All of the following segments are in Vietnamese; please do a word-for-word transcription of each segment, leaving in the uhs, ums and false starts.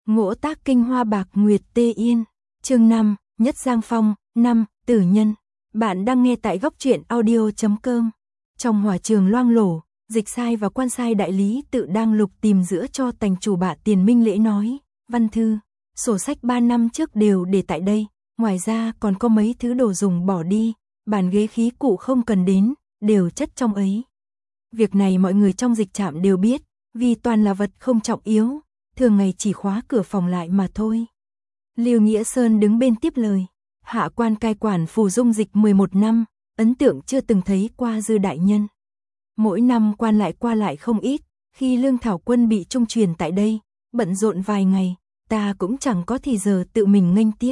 Ngỗ tác kinh hoa bạc nguyệt tê yên. Chương năm, Nhất Giang Phong. Năm, Tử nhân. Bạn đang nghe tại góc truyện audio chấm com. Trong hỏa trường loang lổ, Dịch Sai và Quan Sai đại lý tự đang lục tìm giữa cho tành chủ bạ Tiền Minh Lễ nói, văn thư, sổ sách ba năm trước đều để tại đây, ngoài ra còn có mấy thứ đồ dùng bỏ đi, bàn ghế khí cụ không cần đến, đều chất trong ấy. Việc này mọi người trong dịch trạm đều biết, vì toàn là vật không trọng yếu, thường ngày chỉ khóa cửa phòng lại mà thôi. Lưu Nghĩa Sơn đứng bên tiếp lời, hạ quan cai quản Phù Dung Dịch mười một năm, ấn tượng chưa từng thấy qua Dư đại nhân. Mỗi năm quan lại qua lại không ít, khi Lương Thảo Quân bị trung truyền tại đây, bận rộn vài ngày, ta cũng chẳng có thì giờ tự mình nghênh tiếp.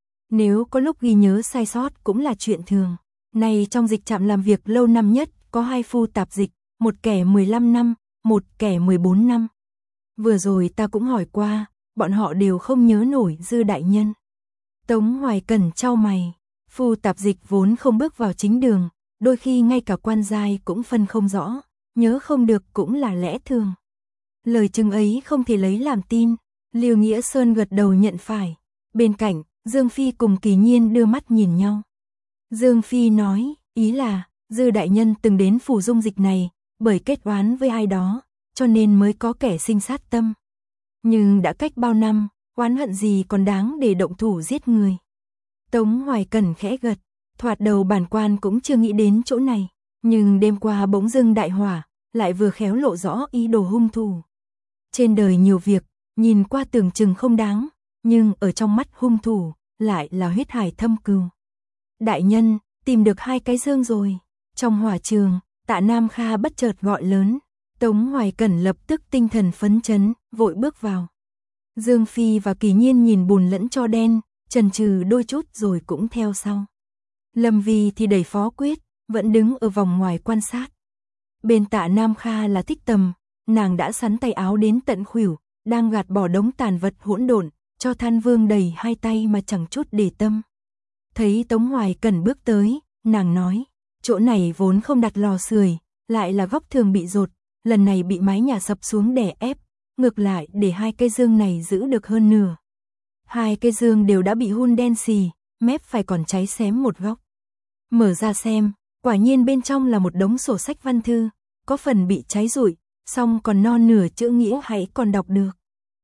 Nếu có lúc ghi nhớ sai sót cũng là chuyện thường. Này trong dịch trạm làm việc lâu năm nhất, có hai phu tạp dịch, một kẻ mười lăm năm, một kẻ mười bốn năm. Vừa rồi ta cũng hỏi qua, bọn họ đều không nhớ nổi Dư đại nhân. Tống Hoài Cẩn chau mày, phu tạp dịch vốn không bước vào chính đường, đôi khi ngay cả quan giai cũng phân không rõ, nhớ không được cũng là lẽ thường. Lời chừng ấy không thể lấy làm tin, Lưu Nghĩa Sơn gật đầu nhận phải. Bên cạnh, Dương Phi cùng Kỳ Nhiên đưa mắt nhìn nhau. Dương Phi nói, ý là, Dư đại nhân từng đến Phủ Dung Dịch này, bởi kết oán với ai đó, cho nên mới có kẻ sinh sát tâm. Nhưng đã cách bao năm, oán hận gì còn đáng để động thủ giết người. Tống Hoài Cẩn khẽ gật, thoạt đầu bản quan cũng chưa nghĩ đến chỗ này, nhưng đêm qua bỗng dưng đại hỏa, lại vừa khéo lộ rõ ý đồ hung thủ. Trên đời nhiều việc, nhìn qua tưởng chừng không đáng, nhưng ở trong mắt hung thủ, lại là huyết hải thâm cừu. Đại nhân, tìm được hai cái dương rồi. Trong hỏa trường, Tạ Nam Kha bất chợt gọi lớn, Tống Hoài Cẩn lập tức tinh thần phấn chấn, vội bước vào. Dương Phi và Kỳ Nhiên nhìn bùn lẫn tro đen, chần chừ đôi chút rồi cũng theo sau. Lâm Vi thì đẩy Phó Quyết, vẫn đứng ở vòng ngoài quan sát. Bên Tạ Nam Kha là Thích Tầm, nàng đã sắn tay áo đến tận khuỷu, đang gạt bỏ đống tàn vật hỗn độn, cho Than Vương đầy hai tay mà chẳng chút để tâm. Thấy Tống Hoài Cẩn bước tới, nàng nói, chỗ này vốn không đặt lò sưởi, lại là góc thường bị dột, lần này bị mái nhà sập xuống đè ép, ngược lại để hai cây dương này giữ được hơn nửa. Hai cây dương đều đã bị hun đen xì, mép phải còn cháy xém một góc. Mở ra xem, quả nhiên bên trong là một đống sổ sách văn thư, có phần bị cháy rụi, song còn non nửa chữ nghĩa hãy còn đọc được.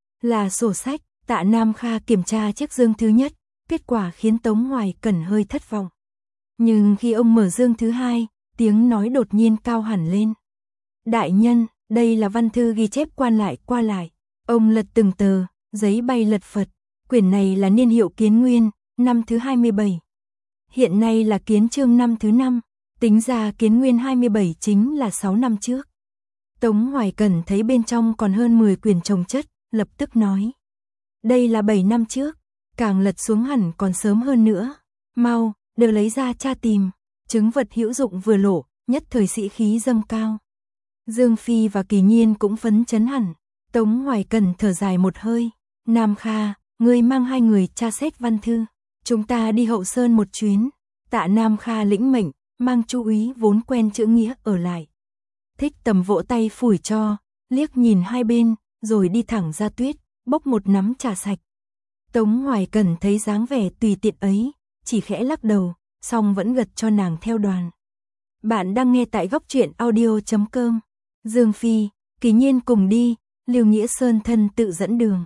Là sổ sách. Tạ Nam Kha kiểm tra chiếc dương thứ nhất, kết quả khiến Tống Hoài Cẩn hơi thất vọng. Nhưng khi ông mở dương thứ hai, tiếng nói đột nhiên cao hẳn lên. Đại nhân, đây là văn thư ghi chép quan lại qua lại. Ông lật từng tờ, giấy bay lật phật. Quyển này là niên hiệu Kiến Nguyên, năm thứ hai mươi bảy. Hiện nay là Kiến Chương năm thứ năm, tính ra Kiến Nguyên hai mươi bảy chính là sáu năm trước. Tống Hoài Cẩn thấy bên trong còn hơn mười quyển chồng chất, lập tức nói. Đây là bảy năm trước, càng lật xuống hẳn còn sớm hơn nữa. Mau, đều lấy ra tra tìm, chứng vật hữu dụng vừa lộ, nhất thời sĩ khí dâng cao. Dương Phi và Kỳ Nhiên cũng phấn chấn hẳn. Tống Hoài Cẩn thở dài một hơi, Nam Kha, ngươi mang hai người tra xét văn thư, chúng ta đi Hậu Sơn một chuyến. Tạ Nam Kha lĩnh mệnh, mang Chu úy vốn quen chữ nghĩa ở lại. Thích Tầm vỗ tay phủi cho, liếc nhìn hai bên, rồi đi thẳng ra tuyết, bốc một nắm trà sạch. Tống Hoài Cẩn thấy dáng vẻ tùy tiện ấy, chỉ khẽ lắc đầu, song vẫn gật cho nàng theo đoàn. Bạn đang nghe tại góc truyện audio chấm com. Dương Phi, Kỳ Nhiên cùng đi, Lưu Nghĩa Sơn thân tự dẫn đường.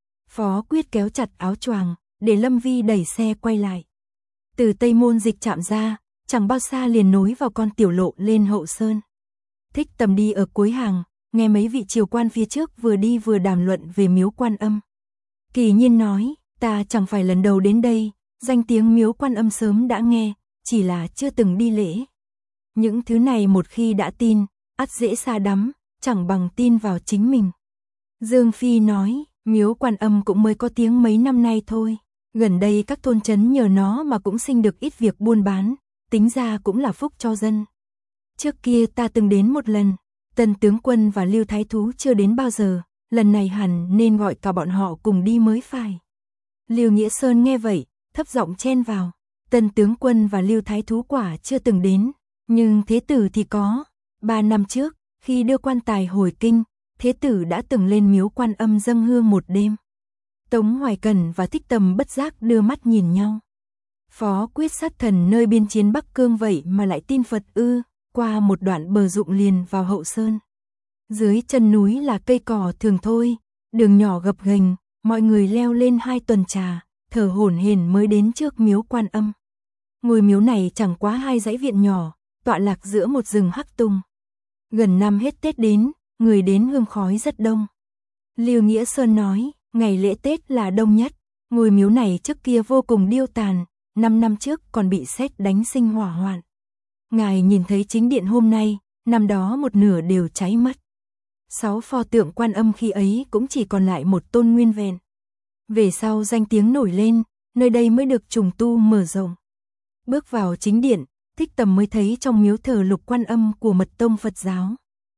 Phó Quyết kéo chặt áo choàng, để Lâm Vi đẩy xe quay lại. Từ Tây Môn Dịch trạm ra, chẳng bao xa liền nối vào con tiểu lộ lên Hậu Sơn. Thích Tầm đi ở cuối hàng, nghe mấy vị triều quan phía trước vừa đi vừa đàm luận về miếu Quan Âm. Kỳ Nhiên nói, ta chẳng phải lần đầu đến đây, danh tiếng miếu Quan Âm sớm đã nghe, chỉ là chưa từng đi lễ. Những thứ này một khi đã tin, ắt dễ xa đắm, chẳng bằng tin vào chính mình. Dương Phi nói, miếu Quan Âm cũng mới có tiếng mấy năm nay thôi, gần đây các thôn trấn nhờ nó mà cũng sinh được ít việc buôn bán, tính ra cũng là phúc cho dân. Trước kia ta từng đến một lần, Tần tướng quân và Lưu Thái Thú chưa đến bao giờ, lần này hẳn nên gọi cả bọn họ cùng đi mới phải. Lưu Nghĩa Sơn nghe vậy, thấp giọng chen vào, Tần tướng quân và Lưu Thái Thú quả chưa từng đến, nhưng Thế tử thì có. Ba năm trước, khi đưa quan tài hồi kinh, Thế tử đã từng lên miếu Quan Âm dâng hương một đêm. Tống Hoài Cẩn và Thích Tầm bất giác đưa mắt nhìn nhau. Phó Quyết Sát Thần nơi biên chiến Bắc Cương vậy mà lại tin Phật ư? Qua một đoạn bờ ruộng liền vào hậu sơn. Dưới chân núi là cây cỏ thường thôi, đường nhỏ gập ghềnh, mọi người leo lên hai tuần trà, thở hổn hển mới đến trước miếu Quan Âm. Ngôi miếu này chẳng quá hai dãy viện nhỏ, tọa lạc giữa một rừng hắc tùng. Gần năm hết Tết đến, người đến hương khói rất đông. Lưu Nghĩa Sơn nói, ngày lễ Tết là đông nhất, ngôi miếu này trước kia vô cùng điêu tàn, năm năm trước còn bị sét đánh sinh hỏa hoạn. Ngài nhìn thấy chính điện hôm nay, năm đó một nửa đều cháy mất. Sáu pho tượng Quan Âm khi ấy cũng chỉ còn lại một tôn nguyên vẹn. Về sau danh tiếng nổi lên, nơi đây mới được trùng tu mở rộng. Bước vào chính điện, Thích Tầm mới thấy trong miếu thờ Lục Quan Âm của Mật tông Phật giáo.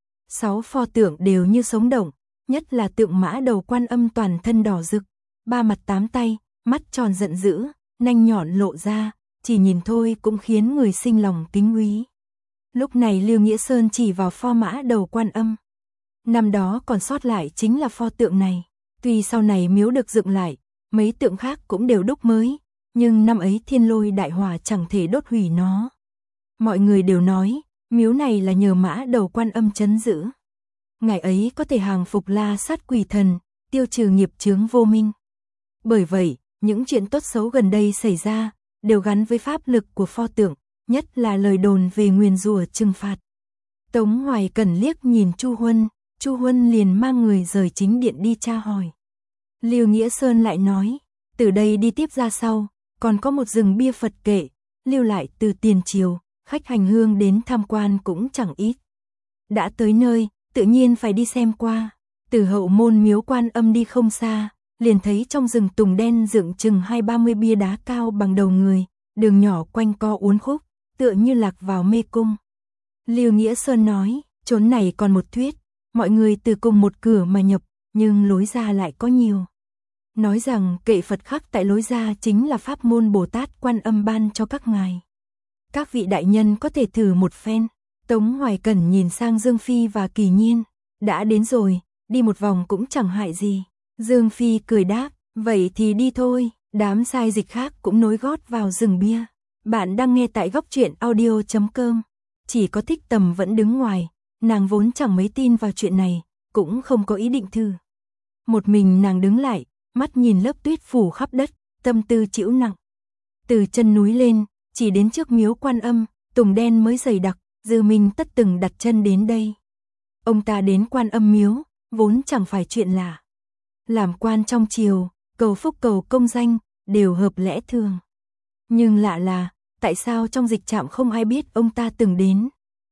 Sáu pho tượng đều như sống động, nhất là tượng mã đầu Quan Âm toàn thân đỏ rực, ba mặt tám tay, mắt tròn giận dữ, nanh nhọn lộ ra, chỉ nhìn thôi cũng khiến người sinh lòng kính quý. Lúc này Lưu Nghĩa Sơn chỉ vào pho mã đầu Quan Âm. Năm đó còn sót lại chính là pho tượng này. Tuy sau này miếu được dựng lại, mấy tượng khác cũng đều đúc mới, nhưng năm ấy thiên lôi đại hỏa chẳng thể đốt hủy nó. Mọi người đều nói, miếu này là nhờ mã đầu Quan Âm trấn giữ. Ngày ấy có thể hàng phục la sát quỷ thần, tiêu trừ nghiệp chướng vô minh. Bởi vậy, những chuyện tốt xấu gần đây xảy ra, đều gắn với pháp lực của pho tượng, nhất là lời đồn về nguyền rủa trừng phạt. Tống Hoài Cẩn liếc nhìn Chu Huân, Chu Huân liền mang người rời chính điện đi tra hỏi. Lưu Nghĩa Sơn lại nói, từ đây đi tiếp ra sau, còn có một rừng bia Phật kệ, lưu lại từ tiền triều, khách hành hương đến tham quan cũng chẳng ít. Đã tới nơi, tự nhiên phải đi xem qua. Từ hậu môn miếu Quan Âm đi không xa, liền thấy trong rừng tùng đen dựng chừng hai ba mươi bia đá cao bằng đầu người, đường nhỏ quanh co uốn khúc, tựa như lạc vào mê cung. Lưu Nghĩa Sơn nói, chốn này còn một thuyết, mọi người từ cùng một cửa mà nhập, nhưng lối ra lại có nhiều. Nói rằng kệ Phật khắc tại lối ra chính là pháp môn Bồ Tát Quan Âm ban cho các ngài. Các vị đại nhân có thể thử một phen. Tống Hoài Cẩn nhìn sang Dương Phi và Kỳ Nhiên, đã đến rồi, đi một vòng cũng chẳng hại gì. Dương Phi cười đáp, vậy thì đi thôi. Đám sai dịch khác cũng nối gót vào rừng bia. Bạn đang nghe tại góc truyện audio chấm com. Chỉ có Thích Tầm vẫn đứng ngoài, nàng vốn chẳng mấy tin vào chuyện này, cũng không có ý định thử. Một mình nàng đứng lại, mắt nhìn lớp tuyết phủ khắp đất, tâm tư chịu nặng. Từ chân núi lên, chỉ đến trước miếu Quan Âm, tùng đen mới dày đặc, Dư Minh Tất từng đặt chân đến đây. Ông ta đến Quan Âm miếu, vốn chẳng phải chuyện lạ. Làm quan trong triều, cầu phúc cầu công danh, đều hợp lẽ thường. Nhưng lạ là, tại sao trong dịch trạm không ai biết ông ta từng đến?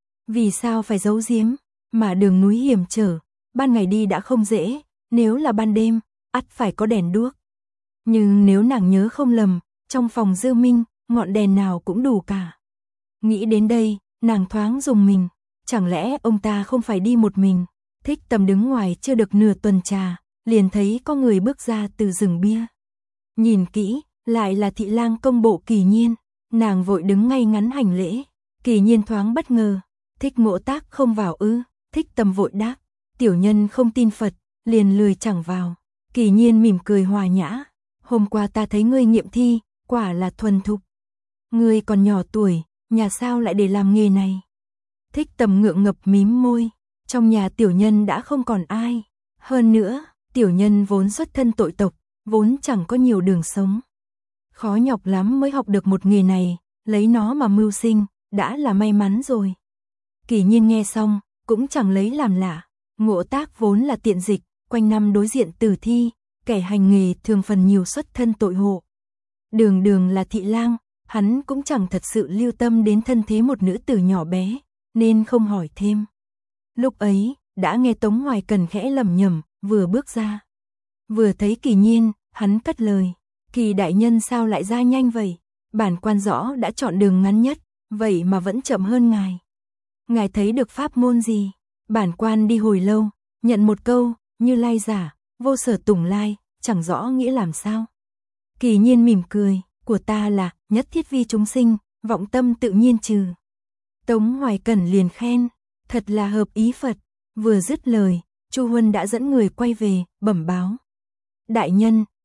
Vì sao phải giấu giếm? Mà đường núi hiểm trở, ban ngày đi đã không dễ, nếu là ban đêm, ắt phải có đèn đuốc. Nhưng nếu nàng nhớ không lầm, trong phòng Dư Minh, ngọn đèn nào cũng đủ cả. Nghĩ đến đây, nàng thoáng rùng mình, chẳng lẽ ông ta không phải đi một mình? Thích Tầm đứng ngoài chưa được nửa tuần trà, liền thấy có người bước ra từ rừng bia. Nhìn kỹ, lại là thị lang công bộ Kỳ Nhiên, nàng vội đứng ngay ngắn hành lễ. Kỳ Nhiên thoáng bất ngờ, Thích Ngộ Tác không vào ư? Thích Tầm vội đáp, tiểu nhân không tin Phật, liền lười chẳng vào. Kỳ Nhiên mỉm cười hòa nhã, hôm qua ta thấy ngươi nghiệm thi, quả là thuần thục. Ngươi còn nhỏ tuổi, nhà sao lại để làm nghề này? Thích Tầm ngượng ngập mím môi, trong nhà tiểu nhân đã không còn ai. Hơn nữa, tiểu nhân vốn xuất thân tội tộc, vốn chẳng có nhiều đường sống. Khó nhọc lắm mới học được một nghề này, lấy nó mà mưu sinh, đã là may mắn rồi. Kỳ Nhiên nghe xong, cũng chẳng lấy làm lạ. Ngộ Tác vốn là tiện dịch, quanh năm đối diện tử thi, kẻ hành nghề thường phần nhiều xuất thân tội hộ. Đường đường là thị lang, hắn cũng chẳng thật sự lưu tâm đến thân thế một nữ tử nhỏ bé, nên không hỏi thêm. Lúc ấy, đã nghe Tống Hoài Cẩn khẽ lẩm nhẩm, vừa bước ra. Vừa thấy Kỳ Nhiên, hắn cất lời, Kỳ đại nhân sao lại ra nhanh vậy? Bản quan rõ đã chọn đường ngắn nhất, vậy mà vẫn chậm hơn ngài. Ngài thấy được pháp môn gì? Bản quan đi hồi lâu, nhận một câu, Như Lai giả, vô sở tùng lai, chẳng rõ nghĩa làm sao. Kỳ Nhiên mỉm cười, của ta là nhất thiết vi chúng sinh, vọng tâm tự nhiên trừ. Tống Hoài Cẩn liền khen, thật là hợp ý Phật. Vừa dứt lời, Chu Huân đã dẫn người quay về, bẩm báo. Đại nhân,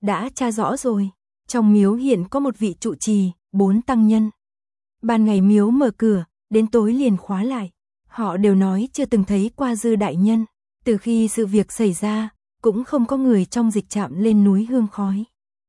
đã tra rõ rồi. Trong miếu hiện có một vị trụ trì, bốn tăng nhân. Ban ngày miếu mở cửa, đến tối liền khóa lại. Họ đều nói chưa từng thấy qua Dư đại nhân. Từ khi sự việc xảy ra, cũng không có người trong dịch trạm lên núi hương khói.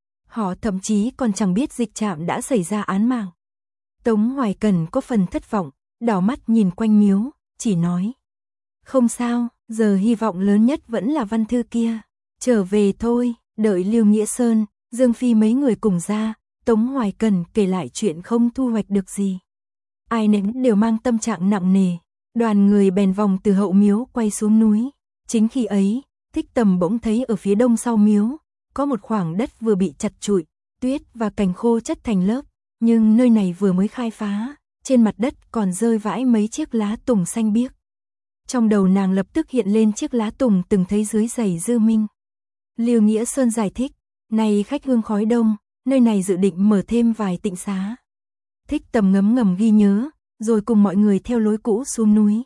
Họ thậm chí còn chẳng biết dịch trạm đã xảy ra án mạng. Tống Hoài Cẩn có phần thất vọng, đảo mắt nhìn quanh miếu, chỉ nói. Không sao, giờ hy vọng lớn nhất vẫn là Văn Thư kia. Trở về thôi, đợi Lưu Nghĩa Sơn, Dương Phi mấy người cùng ra, Tống Hoài Cẩn kể lại chuyện không thu hoạch được gì. Ai nấy đều mang tâm trạng nặng nề, đoàn người bèn vòng từ hậu miếu quay xuống núi. Chính khi ấy, Thích Tầm bỗng thấy ở phía đông sau miếu, có một khoảng đất vừa bị chặt trụi, tuyết và cành khô chất thành lớp, nhưng nơi này vừa mới khai phá, trên mặt đất còn rơi vãi mấy chiếc lá tùng xanh biếc. Trong đầu nàng lập tức hiện lên chiếc lá tùng từng thấy dưới giày Dư Minh. Lưu Nghĩa Sơn giải thích, này khách hương khói đông, nơi này dự định mở thêm vài tịnh xá. Thích Tầm ngấm ngầm ghi nhớ, rồi cùng mọi người theo lối cũ xuống núi.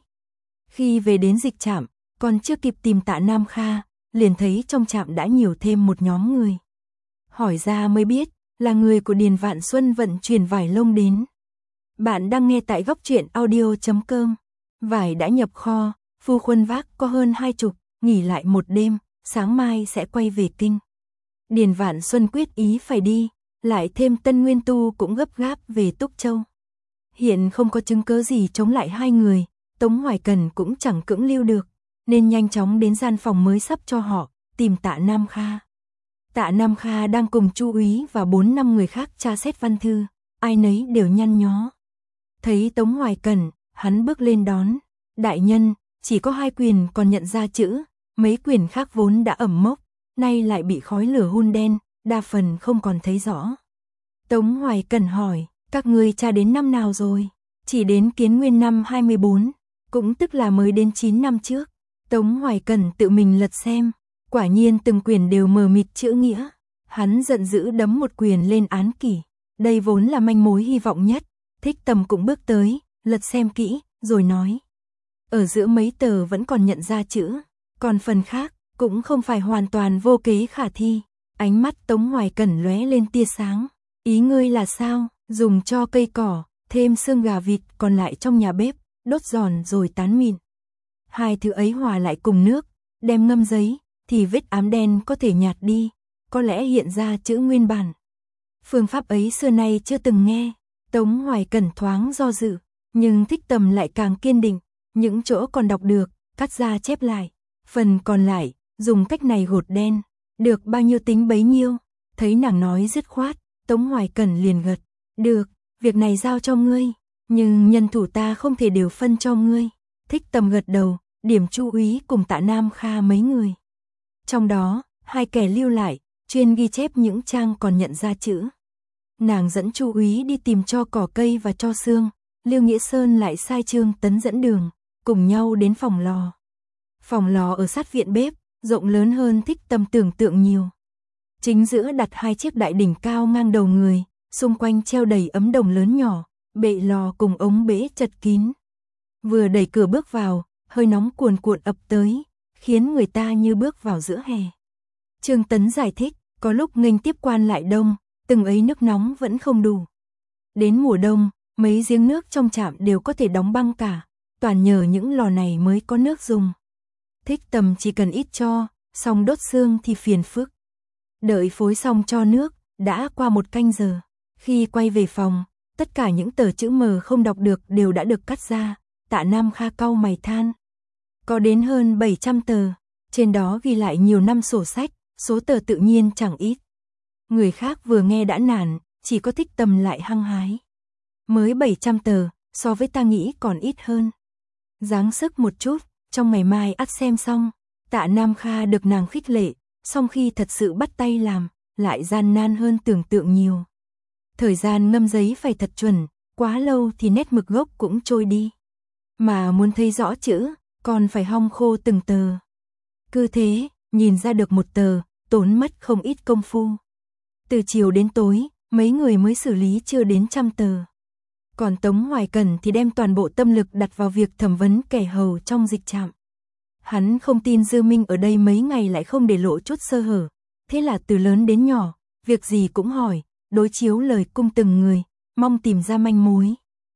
Khi về đến dịch trạm, còn chưa kịp tìm Tạ Nam Kha, liền thấy trong trạm đã nhiều thêm một nhóm người. Hỏi ra mới biết, là người của Điền Vạn Xuân vận chuyển vải lông đến. Bạn đang nghe tại góc truyện audio chấm com. Vải đã nhập kho, phu khuân vác có hơn hai chục, nghỉ lại một đêm, sáng mai sẽ quay về kinh. Điền Vạn Xuân quyết ý phải đi, lại thêm Tân Nguyên Tu cũng gấp gáp về Túc Châu. Hiện không có chứng cứ gì chống lại hai người, Tống Hoài Cần cũng chẳng cưỡng lưu được, nên nhanh chóng đến gian phòng mới sắp cho họ, tìm Tạ Nam Kha. Tạ Nam Kha đang cùng Chu úy và bốn năm người khác tra xét văn thư, ai nấy đều nhăn nhó. Thấy Tống Hoài Cần, hắn bước lên đón. Đại nhân, chỉ có hai quyền còn nhận ra chữ, mấy quyền khác vốn đã ẩm mốc, nay lại bị khói lửa hun đen, đa phần không còn thấy rõ. Tống Hoài Cần hỏi, các ngươi tra đến năm nào rồi? Chỉ đến Kiến Nguyên năm hai mươi bốn, cũng tức là mới đến chín năm trước. Tống Hoài Cần tự mình lật xem, quả nhiên từng quyền đều mờ mịt chữ nghĩa. Hắn giận dữ đấm một quyền lên án kỷ. Đây vốn là manh mối hy vọng nhất. Thích Tầm cũng bước tới, lật xem kỹ, rồi nói. Ở giữa mấy tờ vẫn còn nhận ra chữ, còn phần khác cũng không phải hoàn toàn vô kế khả thi. Ánh mắt Tống Hoài Cẩn lóe lên tia sáng. Ý ngươi là sao? Dùng cho cây cỏ, thêm xương gà vịt còn lại trong nhà bếp, đốt giòn rồi tán mịn. Hai thứ ấy hòa lại cùng nước, đem ngâm giấy, thì vết ám đen có thể nhạt đi, có lẽ hiện ra chữ nguyên bản. Phương pháp ấy xưa nay chưa từng nghe. Tống Hoài Cẩn thoáng do dự, nhưng Thích Tầm lại càng kiên định, những chỗ còn đọc được, cắt ra chép lại, phần còn lại, dùng cách này gột đen, được bao nhiêu tính bấy nhiêu. Thấy nàng nói dứt khoát, Tống Hoài Cẩn liền gật, được, việc này giao cho ngươi, nhưng nhân thủ ta không thể đều phân cho ngươi. Thích Tầm gật đầu, điểm Chu úy cùng Tạ Nam Kha mấy người. Trong đó, hai kẻ lưu lại, chuyên ghi chép những trang còn nhận ra chữ. Nàng dẫn Chu úy đi tìm cho cỏ cây và cho xương, Lưu Nghĩa Sơn lại sai Trương Tấn dẫn đường, cùng nhau đến phòng lò. Phòng lò ở sát viện bếp, rộng lớn hơn Thích Tầm tưởng tượng nhiều. Chính giữa đặt hai chiếc đại đỉnh cao ngang đầu người, xung quanh treo đầy ấm đồng lớn nhỏ, bệ lò cùng ống bể chật kín. Vừa đẩy cửa bước vào, hơi nóng cuồn cuộn ập tới, khiến người ta như bước vào giữa hè. Trương Tấn giải thích, có lúc nghênh tiếp quan lại đông, từng ấy nước nóng vẫn không đủ. Đến mùa đông, mấy giếng nước trong trạm đều có thể đóng băng cả, toàn nhờ những lò này mới có nước dùng. Thích Tầm chỉ cần ít cho, xong đốt xương thì phiền phức. Đợi phối xong cho nước, đã qua một canh giờ. Khi quay về phòng, tất cả những tờ chữ mờ không đọc được đều đã được cắt ra. Tạ Nam Kha cau mày than. Có đến hơn bảy trăm tờ, trên đó ghi lại nhiều năm sổ sách, số tờ tự nhiên chẳng ít. Người khác vừa nghe đã nản, chỉ có Thích Tầm lại hăng hái. Mới bảy trăm tờ, so với ta nghĩ còn ít hơn. Giáng sức một chút, trong ngày mai ắt xem xong. Tạ Nam Kha được nàng khích lệ, song khi thật sự bắt tay làm, lại gian nan hơn tưởng tượng nhiều. Thời gian ngâm giấy phải thật chuẩn, quá lâu thì nét mực gốc cũng trôi đi. Mà muốn thấy rõ chữ, còn phải hong khô từng tờ. Cứ thế, nhìn ra được một tờ, tốn mất không ít công phu. Từ chiều đến tối, mấy người mới xử lý chưa đến trăm tờ. Còn Tống Hoài Cần thì đem toàn bộ tâm lực đặt vào việc thẩm vấn kẻ hầu trong dịch trạm. Hắn không tin Dư Minh ở đây mấy ngày lại không để lộ chút sơ hở, thế là từ lớn đến nhỏ, việc gì cũng hỏi, đối chiếu lời cung từng người, mong tìm ra manh mối.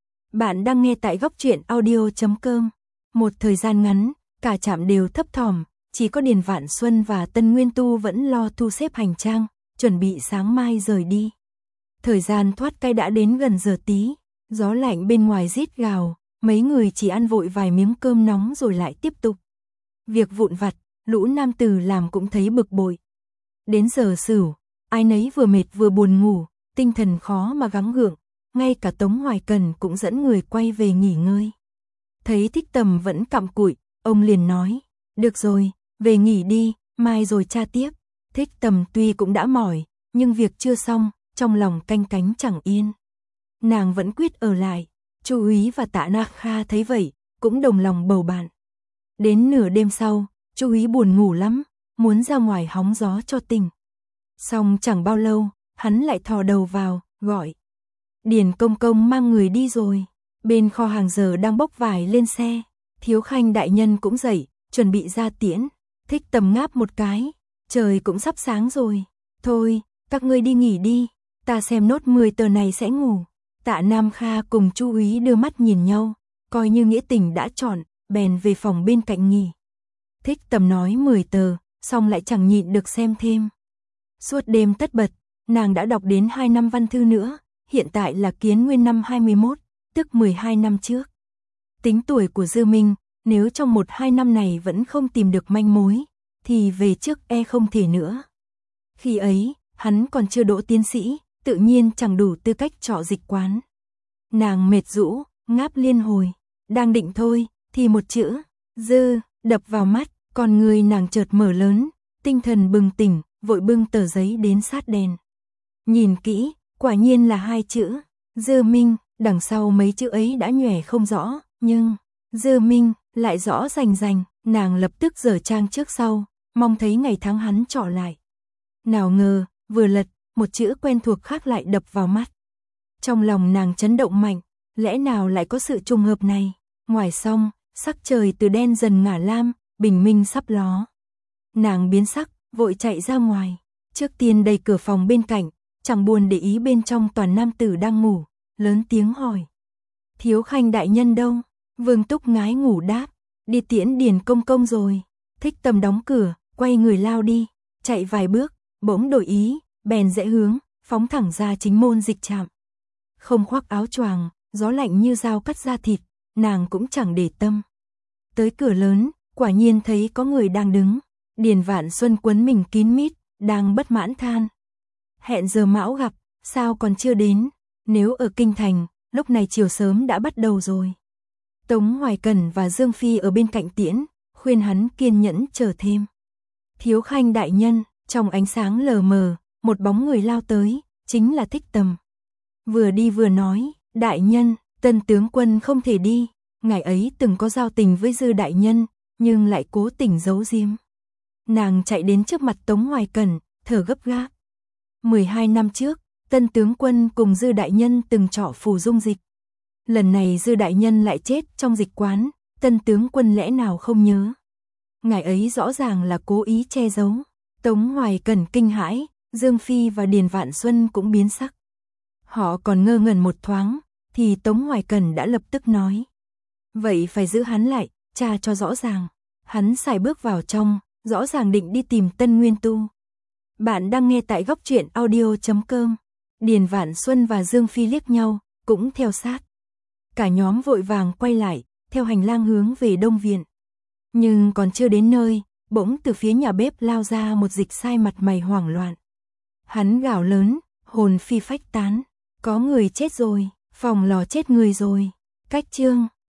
Bạn đang nghe tại góc truyện audio chấm com. Một thời gian ngắn, cả trạm đều thấp thỏm, chỉ có Điền Vạn Xuân và Tân Nguyên Tu vẫn lo thu xếp hành trang, chuẩn bị sáng mai rời đi. Thời gian thoát cái đã đến gần giờ tí, gió lạnh bên ngoài rít gào, mấy người chỉ ăn vội vài miếng cơm nóng rồi lại tiếp tục. Việc vụn vặt, lũ nam tử làm cũng thấy bực bội. Đến giờ sửu, ai nấy vừa mệt vừa buồn ngủ, tinh thần khó mà gắng gượng, ngay cả Tống Hoài Cần cũng dẫn người quay về nghỉ ngơi. Thấy Thích Tầm vẫn cặm cụi, ông liền nói, được rồi, về nghỉ đi, mai rồi tra tiếp. Thích Tầm tuy cũng đã mỏi, nhưng việc chưa xong, trong lòng canh cánh chẳng yên. Nàng vẫn quyết ở lại, Chu Úy và Tạ Na Kha thấy vậy, cũng đồng lòng bầu bạn. Đến nửa đêm sau, Chu Úy buồn ngủ lắm, muốn ra ngoài hóng gió cho tỉnh. Xong chẳng bao lâu, hắn lại thò đầu vào, gọi. Điền công công mang người đi rồi. Bên kho hàng giờ đang bốc vải lên xe. Thiếu Khanh đại nhân cũng dậy, chuẩn bị ra tiễn. Thích Tầm ngáp một cái, trời cũng sắp sáng rồi. Thôi, các ngươi đi nghỉ đi, ta xem nốt mười tờ này sẽ ngủ. Tạ Nam Kha cùng Chu Úy đưa mắt nhìn nhau, coi như nghĩa tình đã chọn, bèn về phòng bên cạnh nghỉ. Thích Tầm nói mười tờ, xong lại chẳng nhịn được xem thêm. Suốt đêm tất bật, nàng đã đọc đến hai năm văn thư nữa, hiện tại là Kiến Nguyên năm hai mươi mốt, tức mười hai năm trước. Tính tuổi của Dư Minh, nếu trong một hai năm này vẫn không tìm được manh mối, thì về trước e không thể nữa. Khi ấy, hắn còn chưa đỗ tiến sĩ, tự nhiên chẳng đủ tư cách trọ dịch quán. Nàng mệt rũ, ngáp liên hồi, đang định thôi, thì một chữ, Dư, đập vào mắt, còn người nàng chợt mở lớn, tinh thần bừng tỉnh, vội bưng tờ giấy đến sát đèn. Nhìn kỹ, quả nhiên là hai chữ, Dư Minh, đằng sau mấy chữ ấy đã nhòe không rõ, nhưng Dư Minh lại rõ rành rành, nàng lập tức dở trang trước sau, mong thấy ngày tháng hắn trọ lại. Nào ngờ, vừa lật, một chữ quen thuộc khác lại đập vào mắt. Trong lòng nàng chấn động mạnh, lẽ nào lại có sự trùng hợp này? Ngoài xong, sắc trời từ đen dần ngả lam, bình minh sắp ló. Nàng biến sắc, vội chạy ra ngoài, trước tiên đẩy cửa phòng bên cạnh, chẳng buồn để ý bên trong toàn nam tử đang ngủ, lớn tiếng hỏi. Thiếu Khanh đại nhân đâu? Vương Túc ngái ngủ đáp, đi tiễn Điền công công rồi. Thích Tầm đóng cửa, quay người lao đi, chạy vài bước, bỗng đổi ý, bèn rẽ hướng, phóng thẳng ra chính môn dịch trạm. Không khoác áo choàng, gió lạnh như dao cắt da thịt, nàng cũng chẳng để tâm. Tới cửa lớn, quả nhiên thấy có người đang đứng. Điền Vạn Xuân quấn mình kín mít, đang bất mãn than. Hẹn giờ mão gặp, sao còn chưa đến? Nếu ở kinh thành, lúc này chiều sớm đã bắt đầu rồi. Tống Hoài Cần và Dương Phi ở bên cạnh tiễn, khuyên hắn kiên nhẫn chờ thêm. Thiếu Khanh đại nhân, trong ánh sáng lờ mờ, một bóng người lao tới, chính là Thích Tầm. Vừa đi vừa nói, đại nhân, Tân tướng quân không thể đi, ngài ấy từng có giao tình với Dư đại nhân, nhưng lại cố tình giấu giếm. Nàng chạy đến trước mặt Tống Hoài Cần, thở gấp gáp. mười hai năm trước, Tân tướng quân cùng Dư đại nhân từng trọ phù dung dịch. Lần này Dư đại nhân lại chết trong dịch quán, Tân tướng quân lẽ nào không nhớ? Ngài ấy rõ ràng là cố ý che giấu. Tống Hoài Cần kinh hãi, Dương Phi và Điền Vạn Xuân cũng biến sắc. Họ còn ngơ ngẩn một thoáng, thì Tống Hoài Cần đã lập tức nói. Vậy phải giữ hắn lại, tra cho rõ ràng. Hắn sải bước vào trong, rõ ràng định đi tìm Tân Nguyên Tu. Bạn đang nghe tại góc truyện audio chấm com. Điền Vạn Xuân và Dương Phi liếc nhau, cũng theo sát. Cả nhóm vội vàng quay lại, theo hành lang hướng về Đông Viện. Nhưng còn chưa đến nơi, bỗng từ phía nhà bếp lao ra một dịch sai mặt mày hoảng loạn. Hắn gào lớn, hồn phi phách tán, có người chết rồi, phòng lò chết người rồi. Cách chương